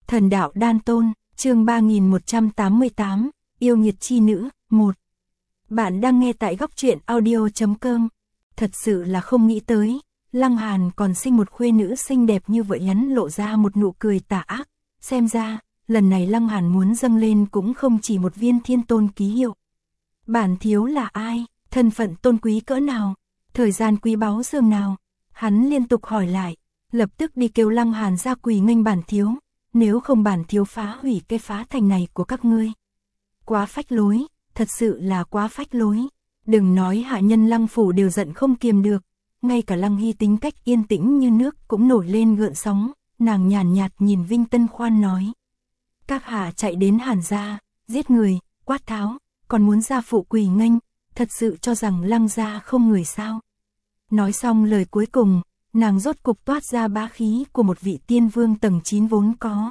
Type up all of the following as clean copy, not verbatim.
Thần đạo đan tôn, chương 3188, yêu nghiệt chi nữ, 1. Bạn đang nghe tại góc truyện audio.com. Thật sự là không nghĩ tới, Lăng Hàn còn sinh một khuê nữ xinh đẹp như vậy, hắn lộ ra một nụ cười tà ác. Xem ra, lần này Lăng Hàn muốn dâng lên cũng không chỉ một viên thiên tôn ký hiệu. Bản thiếu là ai, thân phận tôn quý cỡ nào, thời gian quý báu dường nào? Hắn liên tục hỏi lại, lập tức đi kêu Lăng Hàn ra quỳ nghênh bản thiếu. Nếu không bản thiếu phá hủy cái phá thành này của các ngươi. Quá phách lối, thật sự là quá phách lối. Đừng nói hạ nhân Lăng phủ đều giận không kiềm được, ngay cả Lăng Hy tính cách yên tĩnh như nước cũng nổi lên gợn sóng. Nàng nhàn nhạt nhìn Vinh Tân Khoan nói: các hạ chạy đến Hàn gia, giết người, quát tháo, còn muốn ra phụ quỳ nghênh, thật sự cho rằng Lăng gia không người sao? Nói xong lời cuối cùng, nàng rốt cục toát ra bá khí của một vị tiên vương tầng 9 vốn có.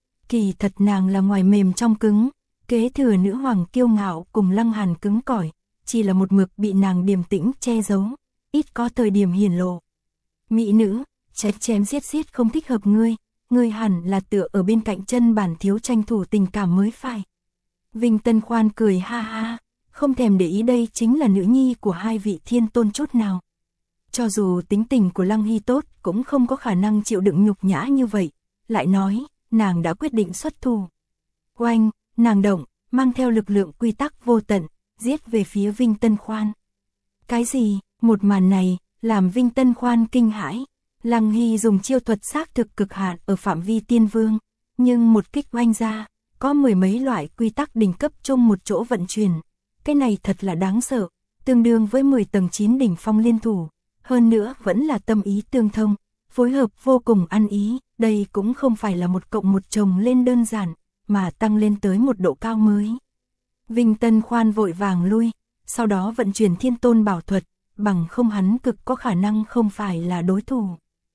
Kỳ thật nàng là ngoài mềm trong cứng, kế thừa nữ hoàng kiêu ngạo cùng Lăng Hàn cứng cỏi, chỉ là một mực bị nàng điềm tĩnh che giấu, ít có thời điểm hiển lộ. Mỹ nữ, chém giết không thích hợp ngươi hẳn là tựa ở bên cạnh chân bản thiếu tranh thủ tình cảm mới phải. Vinh Tân Khoan cười ha ha, không thèm để ý đây chính là nữ nhi của hai vị thiên tôn chút nào. Cho dù tính tình của Lăng Hy tốt cũng không có khả năng chịu đựng nhục nhã như vậy, lại nói, nàng đã quyết định xuất thủ. Oanh, nàng động, mang theo lực lượng quy tắc vô tận, giết về phía Vinh Tân Khoan. Cái gì, một màn này, làm Vinh Tân Khoan kinh hãi. Lăng Hy dùng chiêu thuật xác thực cực hạn ở phạm vi tiên vương, nhưng một kích oanh ra, có mười mấy loại quy tắc đỉnh cấp chung một chỗ vận chuyển. Cái này thật là đáng sợ, tương đương với 10 tầng 9 đỉnh phong liên thủ. Hơn nữa vẫn là tâm ý tương thông, phối hợp vô cùng ăn ý, đây cũng không phải là một cộng một chồng lên đơn giản, mà tăng lên tới một độ cao mới. Vinh Tân Khoan vội vàng lui, sau đó vận chuyển thiên tôn bảo thuật, bằng không hắn cực có khả năng không phải là đối thủ.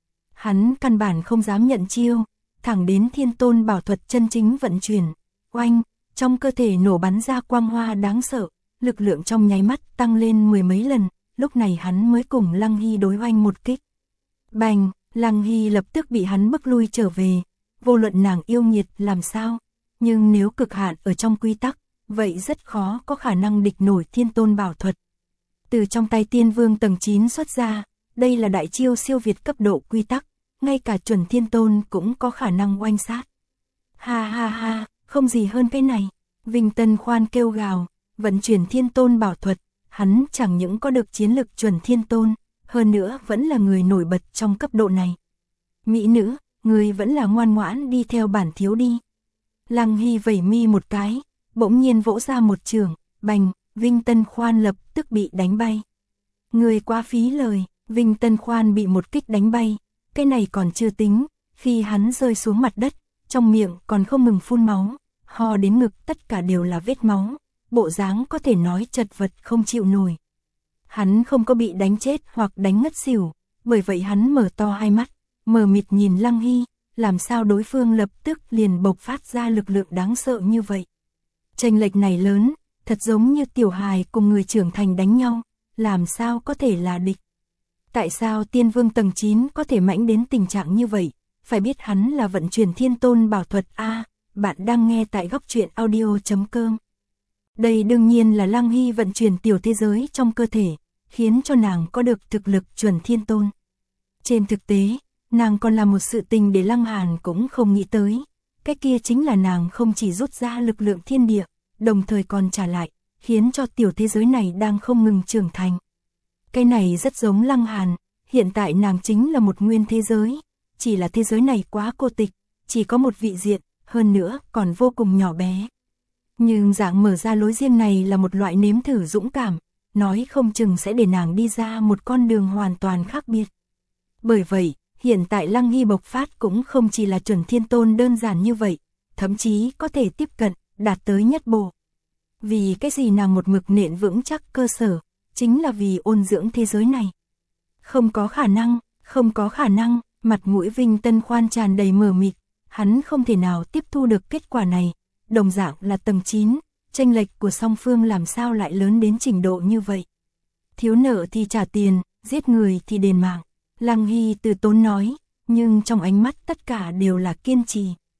Hắn căn bản không dám nhận chiêu, thẳng đến thiên tôn bảo thuật chân chính vận chuyển, oanh, trong cơ thể nổ bắn ra quang hoa đáng sợ, lực lượng trong nháy mắt tăng lên mười mấy lần. Lúc này hắn mới cùng Lăng Hy đối oanh một kích. Bành, Lăng Hy lập tức bị hắn bức lui trở về, vô luận nàng yêu nghiệt làm sao, nhưng nếu cực hạn ở trong quy tắc, vậy rất khó có khả năng địch nổi thiên tôn bảo thuật. Từ trong tay tiên vương tầng 9 xuất ra, đây là đại chiêu siêu việt cấp độ quy tắc, ngay cả chuẩn thiên tôn cũng có khả năng oanh sát. Ha ha ha, không gì hơn cái này, Vinh Tân Khoan kêu gào, vận chuyển thiên tôn bảo thuật. Hắn chẳng những có được chiến lực chuẩn thiên tôn, hơn nữa vẫn là người nổi bật trong cấp độ này. Mỹ nữ, người vẫn là ngoan ngoãn đi theo bản thiếu đi. Lăng Hy vẩy mi một cái, bỗng nhiên vỗ ra một chưởng, bành, Vinh Tân Khoan lập tức bị đánh bay. Người quá phí lời, Vinh Tân Khoan bị một kích đánh bay, cái này còn chưa tính, khi hắn rơi xuống mặt đất, trong miệng còn không ngừng phun máu, ho đến ngực tất cả đều là vết máu. Bộ dáng có thể nói chật vật không chịu nổi. Hắn không có bị đánh chết hoặc đánh ngất xỉu, bởi vậy hắn mở to hai mắt, mờ mịt nhìn Lăng Hy, làm sao đối phương lập tức liền bộc phát ra lực lượng đáng sợ như vậy. Chênh lệch này lớn, thật giống như tiểu hài cùng người trưởng thành đánh nhau, làm sao có thể là địch. Tại sao tiên vương tầng 9 có thể mãnh đến tình trạng như vậy, phải biết hắn là vận chuyển thiên tôn bảo thuật A, bạn đang nghe tại góc truyện audio.com. Đây đương nhiên là Lăng Hy vận chuyển tiểu thế giới trong cơ thể, khiến cho nàng có được thực lực chuẩn thiên tôn. Trên thực tế, nàng còn làm một sự tình để Lăng Hàn cũng không nghĩ tới. Cái kia chính là nàng không chỉ rút ra lực lượng thiên địa, đồng thời còn trả lại, khiến cho tiểu thế giới này đang không ngừng trưởng thành. Cái này rất giống Lăng Hàn, hiện tại nàng chính là một nguyên thế giới, chỉ là thế giới này quá cô tịch, chỉ có một vị diện, hơn nữa còn vô cùng nhỏ bé. Nhưng dạng mở ra lối riêng này là một loại nếm thử dũng cảm, nói không chừng sẽ để nàng đi ra một con đường hoàn toàn khác biệt. Bởi vậy, hiện tại Lăng Hy bộc phát cũng không chỉ là chuẩn thiên tôn đơn giản như vậy, thậm chí có thể tiếp cận, đạt tới nhất bộ. Vì cái gì nàng một mực nện vững chắc cơ sở, chính là vì ôn dưỡng thế giới này. Không có khả năng, mặt mũi Vinh Tân Khoan tràn đầy mờ mịt, hắn không thể nào tiếp thu được kết quả này. Đồng dạng là tầng 9, chênh lệch của song phương làm sao lại lớn đến trình độ như vậy. Thiếu nợ thì trả tiền, giết người thì đền mạng. Lăng Hy từ tốn nói, nhưng trong ánh mắt tất cả đều là kiên trì.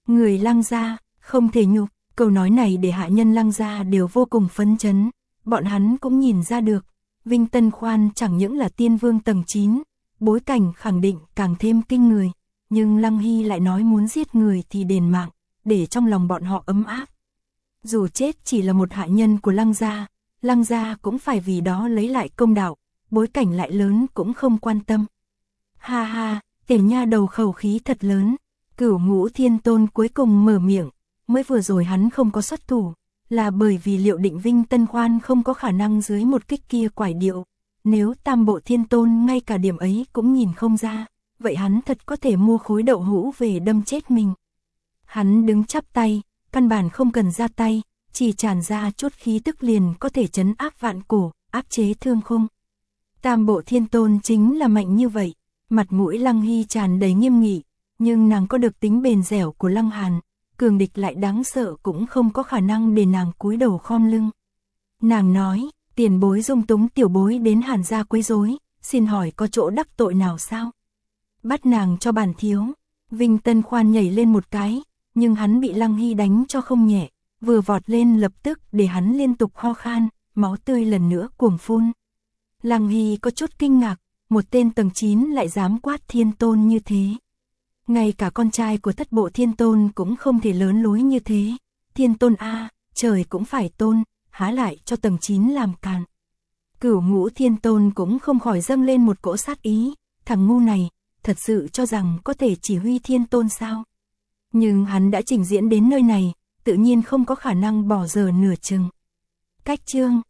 Người Lăng gia, không thể nhục, câu nói này để hạ nhân Lăng gia đều vô cùng phấn chấn, bọn hắn cũng nhìn ra được, Vinh Tân Khoan chẳng những là tiên vương tầng 9, bối cảnh khẳng định càng thêm kinh người, nhưng Lăng Hy lại nói muốn giết người thì đền mạng, để trong lòng bọn họ ấm áp. Dù chết chỉ là một hạ nhân của Lăng gia cũng phải vì đó lấy lại công đạo, bối cảnh lại lớn cũng không quan tâm. Ha ha, tiểu nha đầu khẩu khí thật lớn, Cửu Ngũ Thiên Tôn cuối cùng mở miệng, mới vừa rồi hắn không có xuất thủ, là bởi vì liệu định Vinh Tân Khoan không có khả năng dưới một kích kia quải điệu, nếu Tam Bộ Thiên Tôn ngay cả điểm ấy cũng nhìn không ra, vậy hắn thật có thể mua khối đậu hũ về đâm chết mình. Hắn đứng chắp tay, căn bản không cần ra tay, chỉ tràn ra chút khí tức liền có thể trấn áp vạn cổ, áp chế thương khung. Tam Bộ Thiên Tôn chính là mạnh như vậy, mặt mũi Lăng Hy tràn đầy nghiêm nghị, nhưng nàng có được tính bền dẻo của Lăng Hàn, cường địch lại đáng sợ cũng không có khả năng để nàng cúi đầu khom lưng. Nàng nói, tiền bối dung túng tiểu bối đến Hàn gia quấy rối, xin hỏi có chỗ đắc tội nào sao? Bắt nàng cho bản thiếu. Vinh Tân Khoan nhảy lên một cái, nhưng hắn bị Lăng Hy đánh cho không nhẹ, vừa vọt lên lập tức để hắn liên tục ho khan, máu tươi lần nữa cuồng phun. Lăng Hy có chút kinh ngạc, một tên tầng 9 lại dám quát Thiên Tôn như thế. Ngay cả con trai của Thất Bộ Thiên Tôn cũng không thể lớn lối như thế. Thiên Tôn a, trời cũng phải tôn, há lại cho tầng 9 làm càn. Cửu Ngũ Thiên Tôn cũng không khỏi dâng lên một cỗ sát ý, thằng ngu này, thật sự cho rằng có thể chỉ huy Thiên Tôn sao? Nhưng hắn đã trình diễn đến nơi này, tự nhiên không có khả năng bỏ dở nửa chừng. Cách chương